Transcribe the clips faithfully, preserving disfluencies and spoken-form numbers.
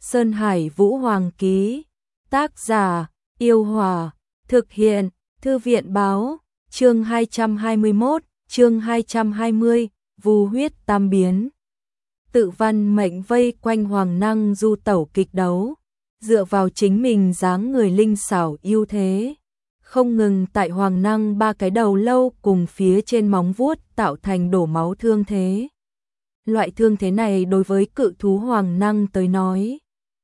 Sơn Hải Vũ Hoàng ký. Tác giả: Yêu Hòa. Thực hiện: Thư viện báo. Chương hai trăm hai mươi mốt, chương hai trăm hai mươi, Vu huyết tam biến. Tự văn mệnh vây quanh Hoàng Năng du tẩu kịch đấu, dựa vào chính mình dáng người linh xảo ưu thế, không ngừng tại Hoàng Năng ba cái đầu lâu cùng phía trên móng vuốt tạo thành đổ máu thương thế. Loại thương thế này đối với cự thú Hoàng Năng tới nói,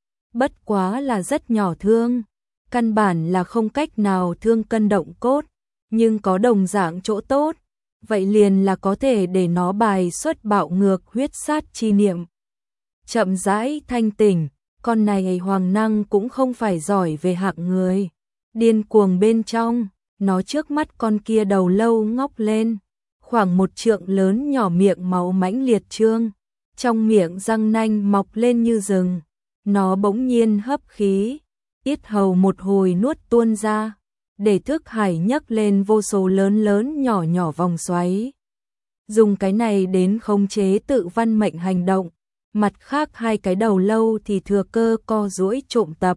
bất quá là rất nhỏ thương, căn bản là không cách nào thương cân động cốt, nhưng có đồng dạng chỗ tốt, vậy liền là có thể để nó bài xuất bạo ngược huyết sát chi niệm. Chậm rãi thanh tỉnh, con này Hoàng Năng cũng không phải giỏi về hạng người. Điên cuồng bên trong, nó trước mắt con kia đầu lâu ngóc lên, khoảng một trượng lớn nhỏ miệng máu mãnh liệt trương, trong miệng răng nanh mọc lên như rừng. Nó bỗng nhiên hấp khí, yết hầu một hồi nuốt tuôn ra, để thức hải nhấc lên vô số lớn lớn nhỏ nhỏ vòng xoáy. Dùng cái này đến khống chế tự văn mệnh hành động, mặt khác hai cái đầu lâu thì thừa cơ co duỗi trộm tập.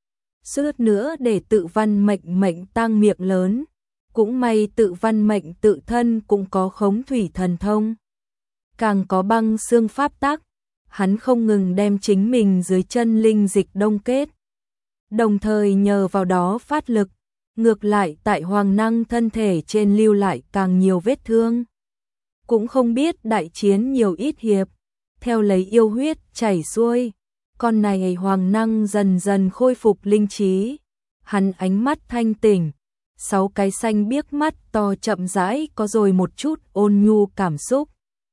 Suốt nữa để tự văn mệnh mệnh tăng miệng lớn, cũng may tự văn mệnh tự thân cũng có khống thủy thần thông, càng có băng xương pháp tắc. Hắn không ngừng đem chính mình dưới chân linh dịch đông kết, đồng thời nhờ vào đó phát lực, ngược lại tại Hoàng Năng thân thể trên lưu lại càng nhiều vết thương. Cũng không biết đại chiến nhiều ít hiệp, theo lấy yêu huyết chảy xuôi, con này Hoàng Năng dần dần khôi phục linh trí, hắn ánh mắt thanh tỉnh, sáu cái xanh biếc mắt to chậm rãi có rồi một chút ôn nhu cảm xúc.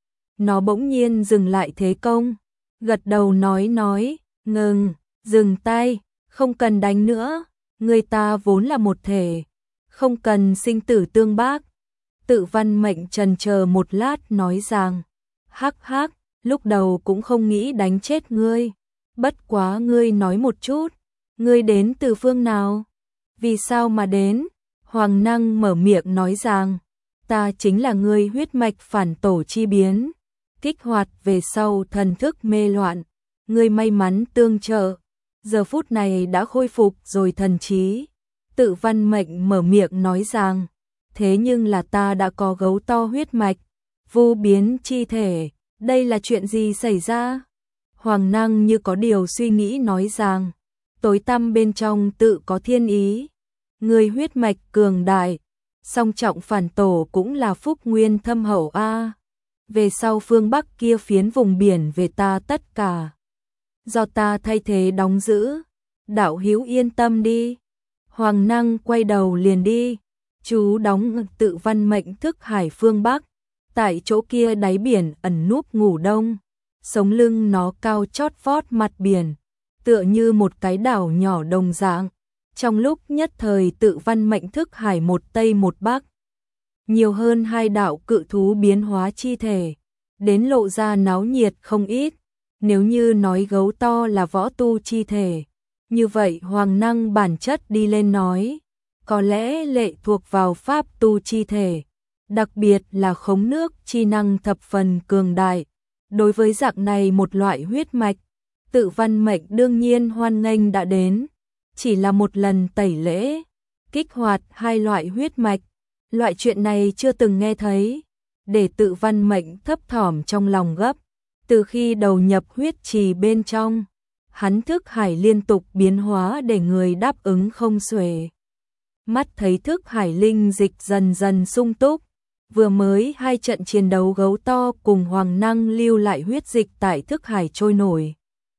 Nó bỗng nhiên dừng lại thế công, gật đầu nói nói, ngừng, dừng tay, không cần đánh nữa, người ta vốn là một thể, không cần sinh tử tương bác. Tự văn mệnh trần chờ một lát nói rằng, hắc hắc, lúc đầu cũng không nghĩ đánh chết ngươi, bất quá ngươi nói một chút, ngươi đến từ phương nào? Vì sao mà đến? Hoàng Năng mở miệng nói rằng, ta chính là ngươi huyết mạch phản tổ chi biến, kích hoạt về sau thần thức mê loạn, ngươi may mắn tương trợ, giờ phút này đã khôi phục rồi thần trí. Tự văn mệnh mở miệng nói rằng, thế nhưng là ta đã có gấu to huyết mạch, vô biến chi thể, đây là chuyện gì xảy ra? Hoàng Năng như có điều suy nghĩ nói rằng, tối tăm bên trong tự có thiên ý, người huyết mạch cường đại, song trọng phản tổ cũng là phúc nguyên thâm hậu a. Về sau phương Bắc kia phiến vùng biển về ta tất cả, do ta thay thế đóng giữ, đạo hữu yên tâm đi. Hoàng Năng quay đầu liền đi, chú đóng tự văn mệnh thức hải phương Bắc, tại chỗ kia đáy biển ẩn núp ngủ đông, sống lưng nó cao chót vót mặt biển, tựa như một cái đảo nhỏ đồng dạng. Trong lúc nhất thời tự văn mệnh thức hải một tây một bắc, nhiều hơn hai đạo cự thú biến hóa chi thể, đến lộ ra náo nhiệt không ít. Nếu như nói gấu to là võ tu chi thể, như vậy Hoàng Năng bản chất đi lên nói, có lẽ lệ thuộc vào pháp tu chi thể, đặc biệt là khống nước chi năng thập phần cường đại. Đối với dạng này một loại huyết mạch, tự văn mệnh đương nhiên hoan nghênh đã đến, chỉ là một lần tẩy lễ, kích hoạt hai loại huyết mạch, loại chuyện này chưa từng nghe thấy, để tự văn mệnh thấp thỏm trong lòng gấp. Từ khi đầu nhập huyết trì bên trong, hắn thức hải liên tục biến hóa để người đáp ứng không xuể. Mắt thấy thức hải linh dịch dần dần sung túc, vừa mới hai trận chiến đấu gấu to cùng Hoàng Năng lưu lại huyết dịch tại thức hải trôi nổi,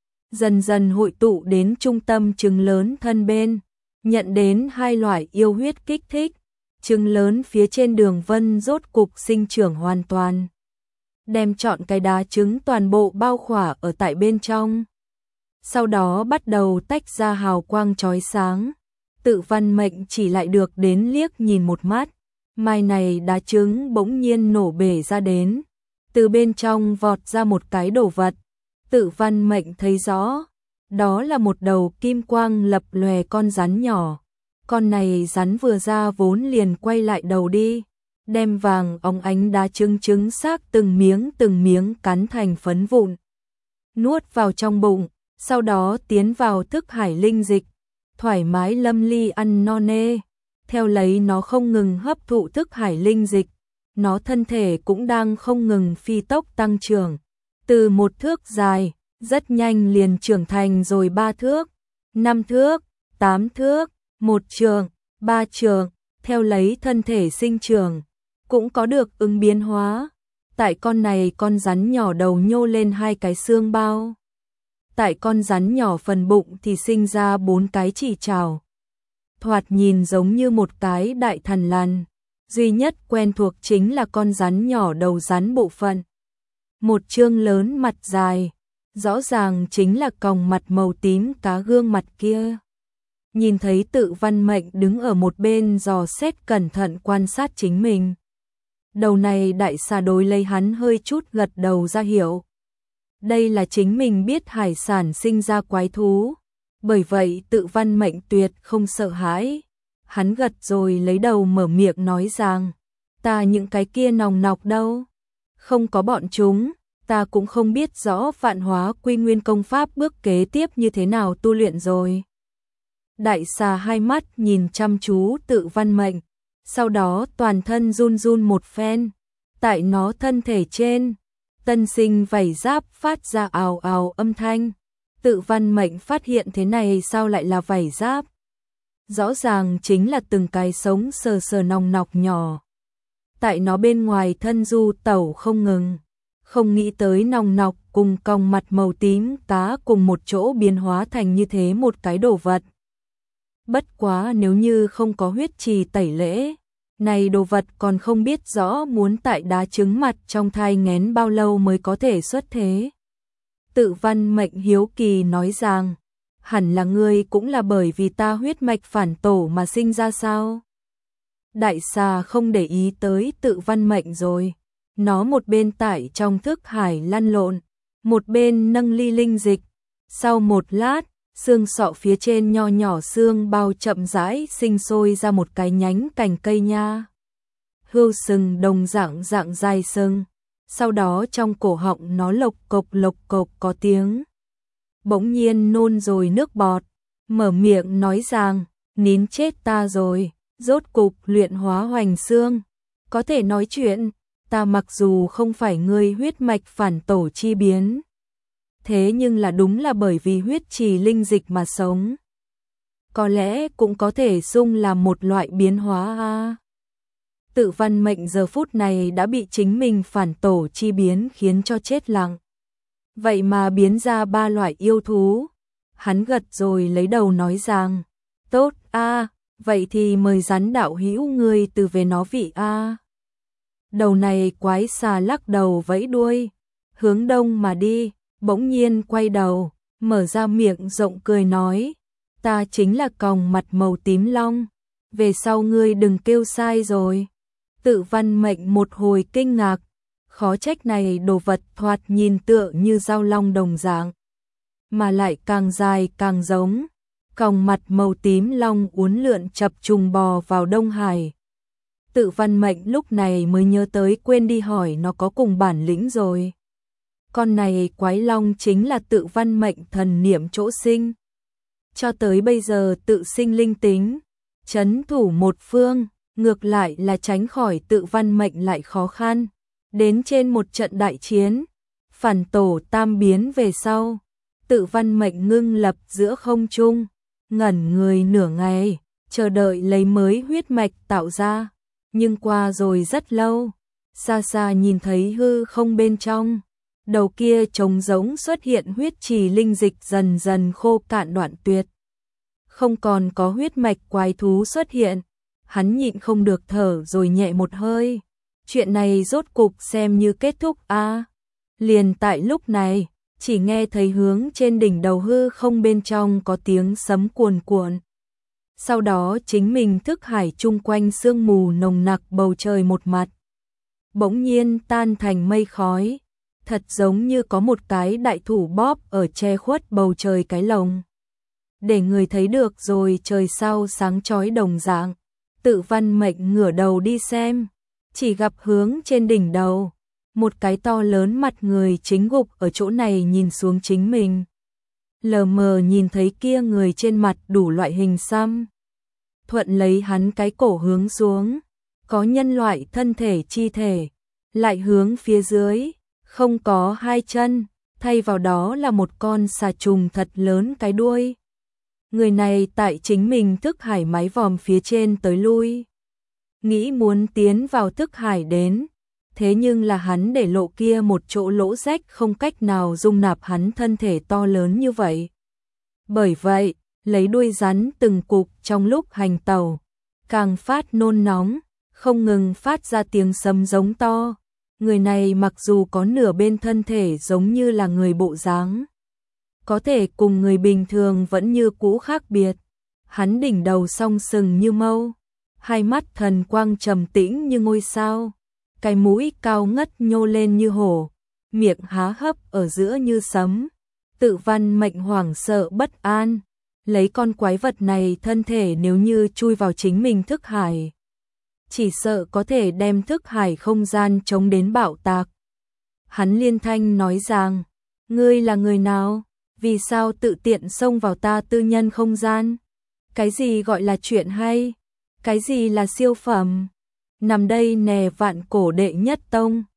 dần dần hội tụ đến trung tâm trứng lớn thân bên, nhận đến hai loại yêu huyết kích thích, trứng lớn phía trên đường vân rốt cục sinh trưởng hoàn toàn, đem trọn cái đá trứng toàn bộ bao khỏa ở tại bên trong. Sau đó bắt đầu tách ra hào quang chói sáng, tự văn mệnh chỉ lại được đến liếc nhìn một mắt, mai này đá trứng bỗng nhiên nổ bể ra đến, từ bên trong vọt ra một cái đồ vật, tự văn mệnh thấy rõ, đó là một đầu kim quang lập lòe con rắn nhỏ, con này rắn vừa ra vốn liền quay lại đầu đi, đem vàng óng ánh đá trứng trứng xác từng miếng từng miếng cắn thành phấn vụn, nuốt vào trong bụng, sau đó tiến vào thức hải linh dịch, thoải mái lâm ly ăn no nê, theo lấy nó không ngừng hấp thụ thức hải linh dịch, nó thân thể cũng đang không ngừng phi tốc tăng trưởng, từ một thước dài, rất nhanh liền trưởng thành rồi ba thước, năm thước, tám thước, một trượng, ba trượng, theo lấy thân thể sinh trưởng, cũng có được ứng biến hóa. Tại con này con rắn nhỏ đầu nhô lên hai cái xương bao. Tại con rắn nhỏ phần bụng thì sinh ra bốn cái chỉ trào. Thoạt nhìn giống như một cái đại thần lằn. Duy nhất quen thuộc chính là con rắn nhỏ đầu rắn bộ phận. Một trương lớn mặt dài, rõ ràng chính là còng mặt màu tím cá gương mặt kia. Nhìn thấy Tự Văn Mệnh đứng ở một bên dò xét cẩn thận quan sát chính mình. Đầu này đại xà đối lấy hắn hơi chút gật đầu ra hiểu. Đây là chính mình biết hải sản sinh ra quái thú. Bởi vậy Tự Văn Mệnh tuyệt không sợ hãi. Hắn gật rồi lấy đầu mở miệng nói rằng, ta những cái kia nòng nọc đâu. Không có bọn chúng, ta cũng không biết rõ Vạn Hóa Quy Nguyên công pháp bước kế tiếp như thế nào tu luyện rồi. Đại xà hai mắt nhìn chăm chú Tự Văn Mệnh, sau đó toàn thân run run một phen, tại nó thân thể trên, tân sinh vảy giáp phát ra ào ào âm thanh. Tự Văn Mệnh phát hiện thế này sao lại là vảy giáp? Rõ ràng chính là từng cái sống sờ sờ nòng nọc nhỏ. Tại nó bên ngoài thân du tẩu không ngừng, không nghĩ tới nòng nọc cùng còng mặt màu tím cá cùng một chỗ biến hóa thành như thế một cái đồ vật. Bất quá nếu như không có huyết trì tẩy lễ, này đồ vật còn không biết rõ muốn tại đá trứng mặt trong thai nghén bao lâu mới có thể xuất thế. Tự Văn Mệnh hiếu kỳ nói rằng, hẳn là ngươi cũng là bởi vì ta huyết mạch phản tổ mà sinh ra sao? Đại xà không để ý tới Tự Văn Mệnh rồi, nó một bên tải trong thức hải lăn lộn, một bên nâng ly linh dịch, sau một lát, xương sọ phía trên nho nhỏ xương bao chậm rãi sinh sôi ra một cái nhánh cành cây nha. Hươu sừng đồng dạng dạng dài sừng, sau đó trong cổ họng nó lộc cộc lộc cộc có tiếng. Bỗng nhiên nôn rồi nước bọt, mở miệng nói rằng, nín chết ta rồi, rốt cục luyện hóa hoành xương, có thể nói chuyện, ta mặc dù không phải ngươi huyết mạch phản tổ chi biến. Thế nhưng là đúng là bởi vì huyết trì linh dịch mà sống. Có lẽ cũng có thể xung là một loại biến hóa a. Tự Văn Mệnh giờ phút này đã bị chính mình phản tổ chi biến khiến cho chết lặng. Vậy mà biến ra ba loại yêu thú. Hắn gật rồi lấy đầu nói rằng, tốt a, vậy thì mời rắn đạo hữu ngươi từ về nó vị a. Đầu này quái xà lắc đầu vẫy đuôi, hướng đông mà đi. Bỗng nhiên quay đầu, mở ra miệng rộng cười nói, ta chính là còng mặt màu tím long, về sau ngươi đừng kêu sai rồi. Tự Văn Mệnh một hồi kinh ngạc, khó trách này đồ vật thoạt nhìn tựa như dao long đồng dạng, mà lại càng dài càng giống. Còng mặt màu tím long uốn lượn chập trùng bò vào Đông Hải. Tự Văn Mệnh lúc này mới nhớ tới quên đi hỏi nó có cùng bản lĩnh rồi. Con này quái long chính là Tự Văn Mệnh thần niệm chỗ sinh. Cho tới bây giờ tự sinh linh tính, trấn thủ một phương, ngược lại là tránh khỏi Tự Văn Mệnh lại khó khăn. Đến trên một trận đại chiến, phản tổ tam biến về sau, Tự Văn Mệnh ngưng lập giữa không trung, ngẩn người nửa ngày, chờ đợi lấy mới huyết mạch tạo ra. Nhưng qua rồi rất lâu, xa xa nhìn thấy hư không bên trong. Đầu kia trống rỗng xuất hiện huyết trì linh dịch dần dần khô cạn đoạn tuyệt. Không còn có huyết mạch quái thú xuất hiện, hắn nhịn không được thở rồi nhẹ một hơi. Chuyện này rốt cục xem như kết thúc a. À, liền tại lúc này, chỉ nghe thấy hướng trên đỉnh đầu hư không bên trong có tiếng sấm cuồn cuộn. Sau đó chính mình thức hải chung quanh sương mù nồng nặc bầu trời một mặt. Bỗng nhiên tan thành mây khói. Thật giống như có một cái đại thủ bóp ở che khuất bầu trời cái lồng. Để người thấy được rồi trời sau sáng chói đồng dạng. Tự Văn Mệnh ngửa đầu đi xem, chỉ gặp hướng trên đỉnh đầu, một cái to lớn mặt người chính gục ở chỗ này nhìn xuống chính mình. lờ mờ nhìn thấy kia người trên mặt đủ loại hình xăm. Thuận lấy hắn cái cổ hướng xuống, có nhân loại thân thể chi thể, lại hướng phía dưới, không có hai chân, thay vào đó là một con xà trùng thật lớn cái đuôi. Người này tại chính mình thức hải máy vòm phía trên tới lui, nghĩ muốn tiến vào thức hải đến, thế nhưng là hắn để lộ kia một chỗ lỗ rách không cách nào dung nạp hắn thân thể to lớn như vậy. Bởi vậy, lấy đuôi rắn từng cục trong lúc hành tàu, càng phát nôn nóng, không ngừng phát ra tiếng sấm giống to. Người này mặc dù có nửa bên thân thể giống như là người bộ dáng, có thể cùng người bình thường vẫn như cũ khác biệt. Hắn đỉnh đầu song sừng như mâu, hai mắt thần quang trầm tĩnh như ngôi sao, cái mũi cao ngất nhô lên như hổ, miệng há hấp ở giữa như sấm, tự văn mệnh hoảng sợ bất an. Lấy con quái vật này thân thể nếu như chui vào chính mình thức hải, chỉ sợ có thể đem thức hải không gian chống đến bạo tạc. Hắn liên thanh nói rằng, ngươi là người nào? Vì sao tự tiện xông vào ta tư nhân không gian? Cái gì gọi là chuyện hay? Cái gì là siêu phẩm? Nằm đây nè vạn cổ đệ nhất tông,